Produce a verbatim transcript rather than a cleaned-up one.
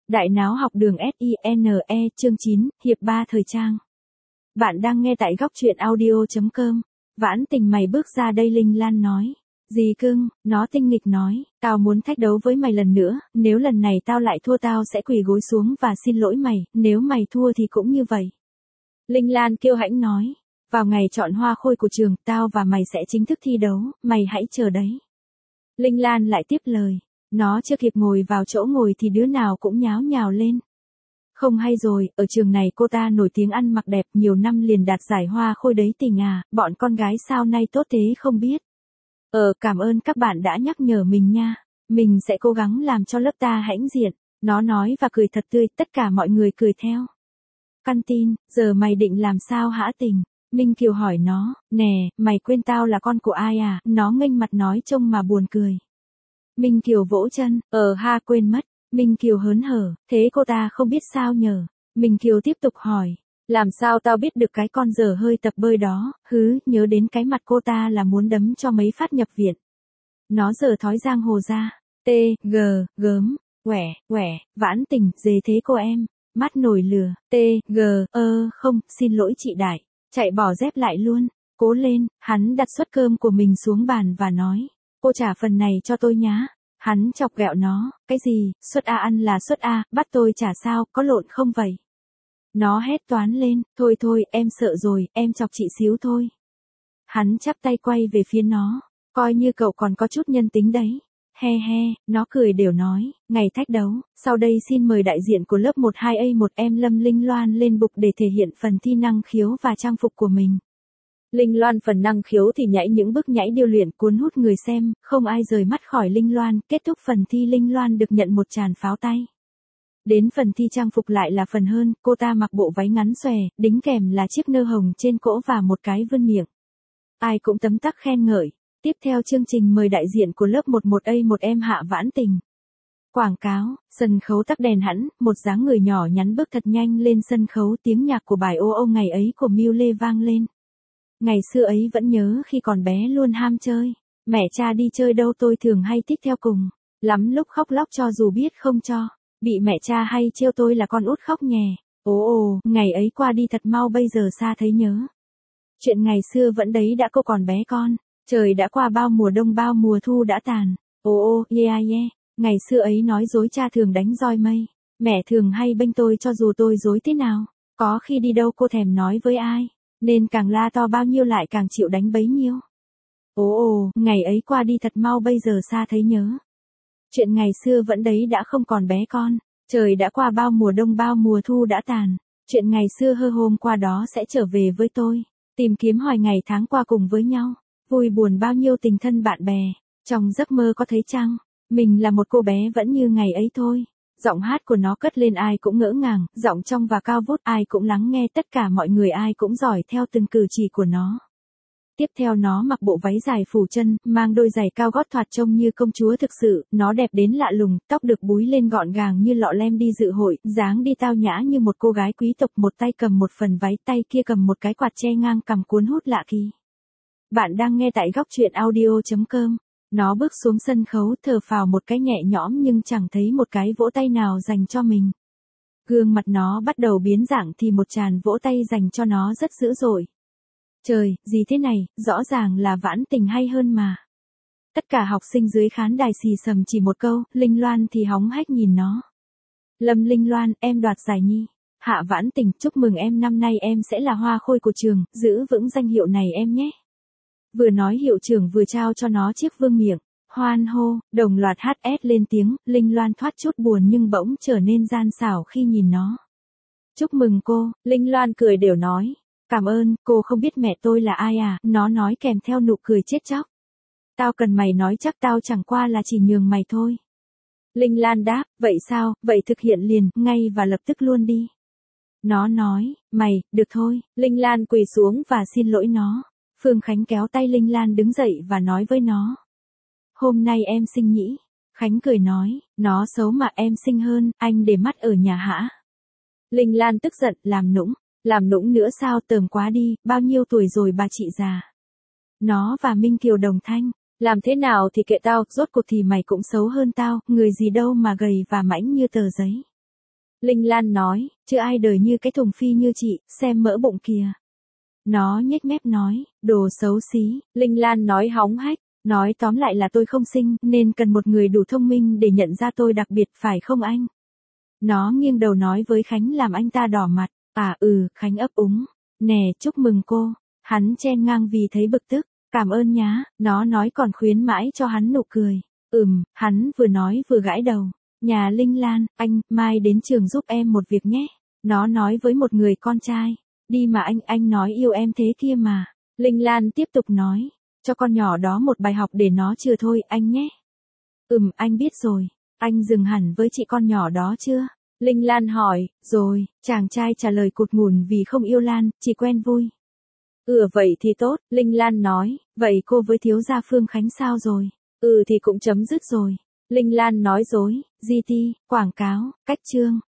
Đại náo học đường SINE chương chín, hiệp ba thời trang. Bạn đang nghe tại góc truyện audio chấm com. Vãn Tình mày bước ra đây, Linh Lan nói. Dì cưng, nó tinh nghịch nói, tao muốn thách đấu với mày lần nữa, nếu lần này tao lại thua tao sẽ quỳ gối xuống và xin lỗi mày, nếu mày thua thì cũng như vậy. Linh Lan kiêu hãnh nói, vào ngày chọn hoa khôi của trường, tao và mày sẽ chính thức thi đấu, mày hãy chờ đấy. Linh Lan lại tiếp lời. Nó chưa kịp ngồi vào chỗ ngồi thì đứa nào cũng nháo nhào lên. Không hay rồi, ở trường này cô ta nổi tiếng ăn mặc đẹp, nhiều năm liền đạt giải hoa khôi đấy Tình à, bọn con gái sao nay tốt thế không biết. Ờ, cảm ơn các bạn đã nhắc nhở mình nha, mình sẽ cố gắng làm cho lớp ta hãnh diện. Nó nói và cười thật tươi, tất cả mọi người cười theo. Căn tin, giờ mày định làm sao hả Tình? Minh Kiều hỏi nó, nè, mày quên tao là con của ai à? Nó nghênh mặt nói trông mà buồn cười. Minh Kiều vỗ chân, ờ ha quên mất. Minh Kiều hớn hở, thế cô ta không biết sao nhờ. Minh Kiều tiếp tục hỏi, làm sao tao biết được cái con dở hơi tập bơi đó, hứ, nhớ đến cái mặt cô ta là muốn đấm cho mấy phát nhập viện. Nó giở thói giang hồ ra, t, g, gớm, quẻ, quẻ, Vãn Tình, dề thế cô em, mắt nổi lửa, t, g, ơ, không, xin lỗi chị Đại, chạy bỏ dép lại luôn, cố lên, hắn đặt suất cơm của mình xuống bàn và nói. Cô trả phần này cho tôi nhá. Hắn chọc ghẹo nó, cái gì, suất A ăn là suất A, bắt tôi trả sao, có lộn không vậy? Nó hét toán lên, thôi thôi, em sợ rồi, em chọc chị xíu thôi. Hắn chắp tay quay về phía nó, coi như cậu còn có chút nhân tính đấy. He he, nó cười đều nói, ngày thách đấu, sau đây xin mời đại diện của lớp một hai A một em Lâm Linh Loan lên bục để thể hiện phần thi năng khiếu và trang phục của mình. Linh Loan phần năng khiếu thì nhảy những bước nhảy điêu luyện cuốn hút người xem, không ai rời mắt khỏi Linh Loan, kết thúc phần thi Linh Loan được nhận một tràng pháo tay. Đến phần thi trang phục lại là phần hơn, cô ta mặc bộ váy ngắn xòe, đính kèm là chiếc nơ hồng trên cổ và một cái vươn miệng. Ai cũng tấm tắc khen ngợi. Tiếp theo chương trình mời đại diện của lớp một một A một em Hạ Vãn Tình. Quảng cáo, sân khấu tắt đèn hẳn, một dáng người nhỏ nhắn bước thật nhanh lên sân khấu, tiếng nhạc của bài ô ô ngày ấy của Miu Lê vang lên. Ngày xưa ấy vẫn nhớ khi còn bé luôn ham chơi, mẹ cha đi chơi đâu tôi thường hay thích theo cùng, lắm lúc khóc lóc cho dù biết không cho, bị mẹ cha hay trêu tôi là con út khóc nhè, ồ ồ, ngày ấy qua đi thật mau bây giờ xa thấy nhớ. Chuyện ngày xưa vẫn đấy đã cô còn bé con, trời đã qua bao mùa đông bao mùa thu đã tàn, ồ ồ, yeah yeah, ngày xưa ấy nói dối cha thường đánh roi mây, mẹ thường hay bênh tôi cho dù tôi dối thế nào, có khi đi đâu cô thèm nói với ai. Nên càng la to bao nhiêu lại càng chịu đánh bấy nhiêu. Ồ ồ, ngày ấy qua đi thật mau bây giờ xa thấy nhớ. Chuyện ngày xưa vẫn đấy đã không còn bé con, trời đã qua bao mùa đông bao mùa thu đã tàn, chuyện ngày xưa hơ hôm qua đó sẽ trở về với tôi, tìm kiếm hoài ngày tháng qua cùng với nhau, vui buồn bao nhiêu tình thân bạn bè, trong giấc mơ có thấy chăng, mình là một cô bé vẫn như ngày ấy thôi. Giọng hát của nó cất lên ai cũng ngỡ ngàng, giọng trong và cao vút ai cũng lắng nghe, tất cả mọi người ai cũng giỏi theo từng cử chỉ của nó. Tiếp theo nó mặc bộ váy dài phủ chân, mang đôi giày cao gót thoạt trông như công chúa thực sự, nó đẹp đến lạ lùng, tóc được búi lên gọn gàng như lọ lem đi dự hội, dáng đi tao nhã như một cô gái quý tộc, một tay cầm một phần váy, tay kia cầm một cái quạt che ngang cằm cuốn hút lạ kỳ. Bạn đang nghe tại góc truyện audio chấm com. Nó bước xuống sân khấu thở phào một cái nhẹ nhõm nhưng chẳng thấy một cái vỗ tay nào dành cho mình. Gương mặt nó bắt đầu biến dạng thì một tràng vỗ tay dành cho nó rất dữ dội. Trời, gì thế này, rõ ràng là Vãn Tình hay hơn mà. Tất cả học sinh dưới khán đài xì xầm chỉ một câu, Linh Loan thì hóng hách nhìn nó. Lâm Linh Loan, em đoạt giải nhi. Hạ Vãn Tình, chúc mừng em, năm nay em sẽ là hoa khôi của trường, giữ vững danh hiệu này em nhé. Vừa nói hiệu trưởng vừa trao cho nó chiếc vương miệng, hoan hô, đồng loạt hát ét lên tiếng, Linh Loan thoát chút buồn nhưng bỗng trở nên gian xảo khi nhìn nó. Chúc mừng cô, Linh Loan cười đều nói, cảm ơn, cô không biết mẹ tôi là ai à, nó nói kèm theo nụ cười chết chóc. Tao cần mày nói chắc tao chẳng qua là chỉ nhường mày thôi. Linh Lan đáp, vậy sao, vậy thực hiện liền, ngay và lập tức luôn đi. Nó nói, mày, được thôi, Linh Lan quỳ xuống và xin lỗi nó. Phương Khánh kéo tay Linh Lan đứng dậy và nói với nó. Hôm nay em xinh nhỉ? Khánh cười nói, nó xấu mà em xinh hơn, anh để mắt ở nhà hả? Linh Lan tức giận, làm nũng, làm nũng nữa sao, tởm quá đi, bao nhiêu tuổi rồi bà chị già. Nó và Minh Kiều đồng thanh, làm thế nào thì kệ tao, rốt cuộc thì mày cũng xấu hơn tao, người gì đâu mà gầy và mảnh như tờ giấy. Linh Lan nói, chưa ai đời như cái thùng phi như chị, xem mỡ bụng kìa. Nó nhếch mép nói, đồ xấu xí. Linh Lan nói hóng hách, nói tóm lại là tôi không xinh, nên cần một người đủ thông minh để nhận ra tôi đặc biệt phải không anh? Nó nghiêng đầu nói với Khánh làm anh ta đỏ mặt. À ừ, Khánh ấp úng. Nè, chúc mừng cô. Hắn chen ngang vì thấy bực tức. Cảm ơn nhá, nó nói còn khuyến mãi cho hắn nụ cười. Ừm, hắn vừa nói vừa gãi đầu. Nhà Linh Lan, anh, mai đến trường giúp em một việc nhé. Nó nói với một người con trai. Đi mà anh, anh nói yêu em thế kia mà. Linh Lan tiếp tục nói. Cho con nhỏ đó một bài học để nó chừa thôi, anh nhé. Ừm, anh biết rồi. Anh dừng hẳn với chị con nhỏ đó chưa? Linh Lan hỏi, rồi, chàng trai trả lời cụt ngùn vì không yêu Lan, chỉ quen vui. Ừ vậy thì tốt, Linh Lan nói, vậy cô với thiếu gia Phương Khánh sao rồi? Ừ thì cũng chấm dứt rồi. Linh Lan nói dối, giê tê, quảng cáo, cách chương.